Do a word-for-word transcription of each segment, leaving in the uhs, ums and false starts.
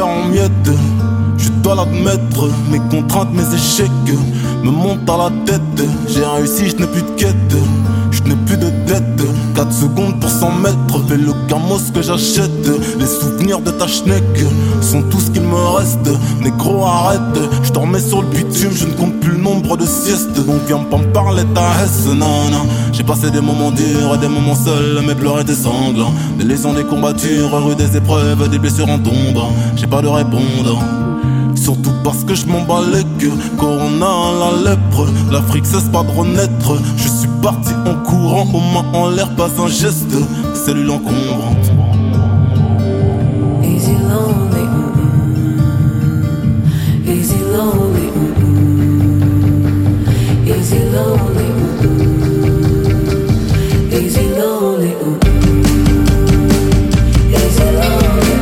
cœur en miettes. Je dois l'admettre, mes contraintes, mes échecs me montent à la tête. J'ai réussi, je n'ai plus de quête, je n'ai plus de dette. Quatre secondes pour cent mètres, fais le camos que j'achète. Les souvenirs de ta schneck sont tout ce qu'il me reste. Négro arrête, je dormais sur le bitume, je ne compte plus le nombre de siestes. Donc viens pas me parler ta hesse, non non. J'ai passé des moments durs et des moments seuls, mes pleurs étaient sanglants. Des lésions, des courbatures, rue des épreuves, des blessures en tombe. J'ai pas de répondre, surtout parce que je m'en bats les queues. Corona, la lèpre, l'Afrique cesse pas de renaître. Je suis parti en courant, aux mains en l'air, pas un geste. Cellule encombrante. Easy lonely, mm-mm. Easy lonely, mm-mm. Easy lonely, mm-mm. Easy lonely, mm-mm. Easy lonely,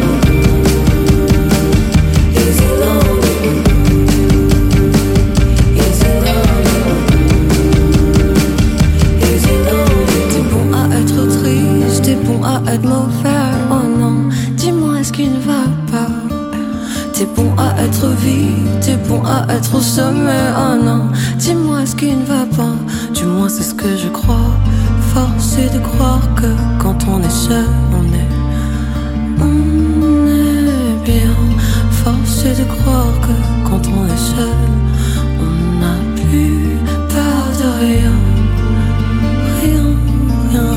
mm-mm. Easy lonely, mm-mm. Easy lonely, mm-mm. Easy lonely. T'es bon à être triste, t'es bon à être mauvais. Oh non, dis-moi ce qui ne va pas. T'es bon à être vide, t'es bon à être au sommet. Oh non, dis-moi ce qui ne va pas. Du moins c'est ce que je crois. Force est de croire que quand on est seul, on est On est bien. Force est de croire que quand on est seul, on n'a plus peur de rien. Rien, rien,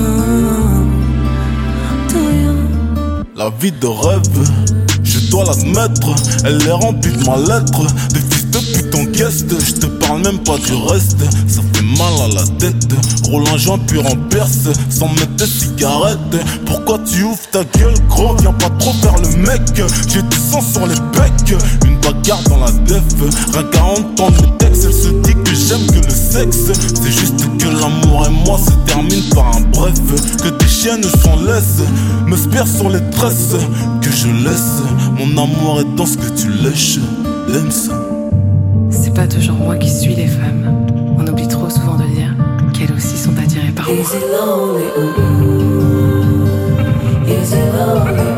de rien. La vie de rêve, je dois l'admettre, elle est remplie de ma lettre. Des fils de pute en guest, je te parle même pas du reste. Ça fait mal à la tête, roule un joint puis renverse sans mettre de cigarette. Pourquoi tu ouvres ta gueule gros, viens pas trop faire le mec. J'ai du sang sur les becs, une bagarre dans la def. Rien qu'à entendre le texte, elle se dit que j'aime que le sexe. C'est juste que l'amour et moi se terminent par un bref. Que des chiennes s'en laissent, me spire sur les tresses. Que je laisse, mon amour est dans ce que tu lèches. Aime ça. C'est pas toujours moi qui suis les femmes. On oublie trop souvent de dire qu'elles aussi sont attirées par moi. Easy lonely, mm-mm. Easy lonely.